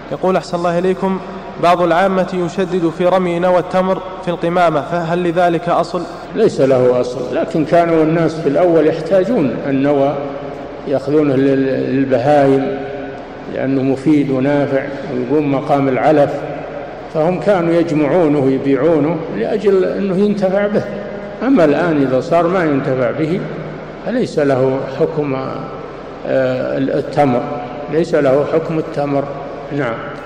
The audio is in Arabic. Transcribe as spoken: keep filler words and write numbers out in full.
يقول أحسن الله إليكم: بعض العامة يشدد في رمي نوى التمر في القمامة، فهل لذلك أصل؟ ليس له أصل، لكن كانوا الناس في الأول يحتاجون النوى، يأخذونه للبهائم لأنه مفيد ونافع ويقوم مقام العلف، فهم كانوا يجمعونه ويبيعونه لأجل أنه ينتفع به. أما الآن إذا صار ما ينتفع به فليس له حكم التمر، ليس له حكم التمر. نعم.